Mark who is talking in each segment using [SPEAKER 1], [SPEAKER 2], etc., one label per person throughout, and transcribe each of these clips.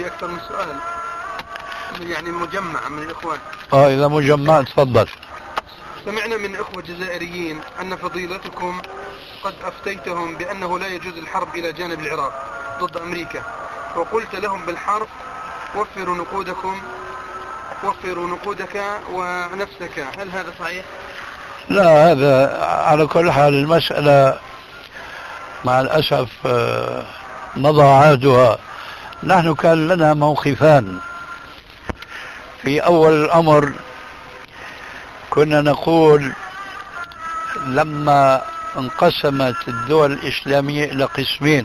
[SPEAKER 1] عندي أكثر من سؤال، يعني مجمع من الإخوان.
[SPEAKER 2] إذا مجمع تفضل.
[SPEAKER 1] سمعنا من إخوة جزائريين أن فضيلتكم قد أفتيتهم بأنه لا يجوز الحرب إلى جانب العراق ضد أمريكا، وقلت لهم بالحرف وفروا نقودك ونفسك، هل هذا صحيح؟
[SPEAKER 2] لا، هذا على كل حال المسألة مع الأسف مضى عهدها. نحن كان لنا موقفان. في أول الأمر كنا نقول لما انقسمت الدول الإسلامية إلى قسمين،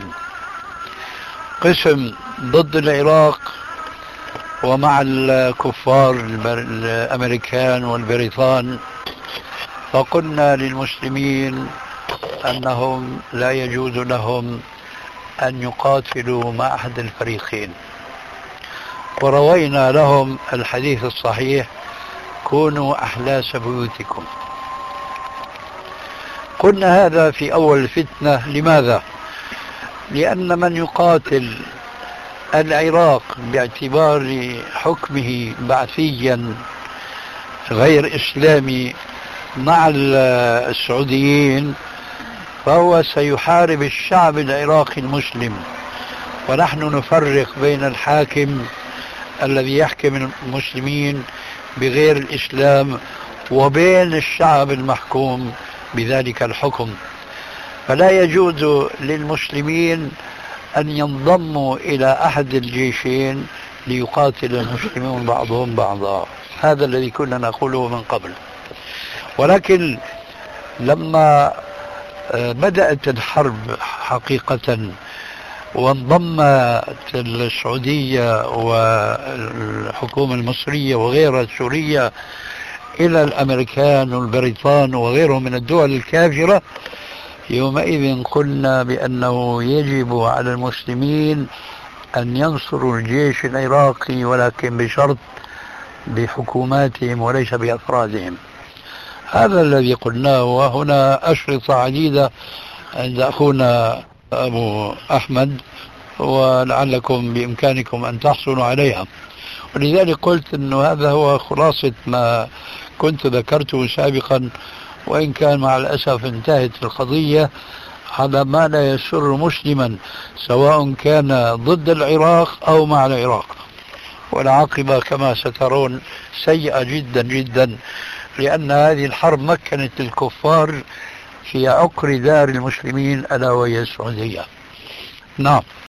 [SPEAKER 2] قسم ضد العراق ومع الكفار الأمريكان والبريطان، فقلنا للمسلمين أنهم لا يجوز لهم أن يقاتلوا مع أحد الفريقين، وروينا لهم الحديث الصحيح: كونوا أحلاس بيوتكم. قلنا هذا في أول الفتنة. لماذا؟ لأن من يقاتل العراق باعتبار حكمه بعثيا غير إسلامي مع السعوديين فهو سيحارب الشعب العراقي المسلم، ونحن نفرق بين الحاكم الذي يحكم المسلمين بغير الإسلام وبين الشعب المحكوم بذلك الحكم. فلا يجوز للمسلمين أن ينضموا إلى أحد الجيشين ليقاتل المسلمون بعضهم بعضا. هذا الذي كنا نقوله من قبل. ولكن لما بدأت الحرب حقيقة وانضمت السعودية والحكومة المصرية وغيرها السورية إلى الأمريكان والبريطان وغيرهم من الدول الكافرة، يومئذ قلنا بأنه يجب على المسلمين أن ينصروا الجيش العراقي، ولكن بشرط بحكوماتهم وليس بأفرادهم. هذا الذي قلناه. وهنا أشرطة عديدة عند أخونا أبو أحمد، ولعلكم بإمكانكم أن تحصلوا عليها. ولذلك قلت أنه هذا هو خلاصة ما كنت ذكرته سابقا، وإن كان مع الأسف انتهت القضية على ما لا يسر مسلما، سواء كان ضد العراق أو مع العراق. والعاقبة كما سترون سيئة جدا جدا، لأن هذه الحرب مكنت الكفار في عقر دار المسلمين ألا وهي السعودية. نعم.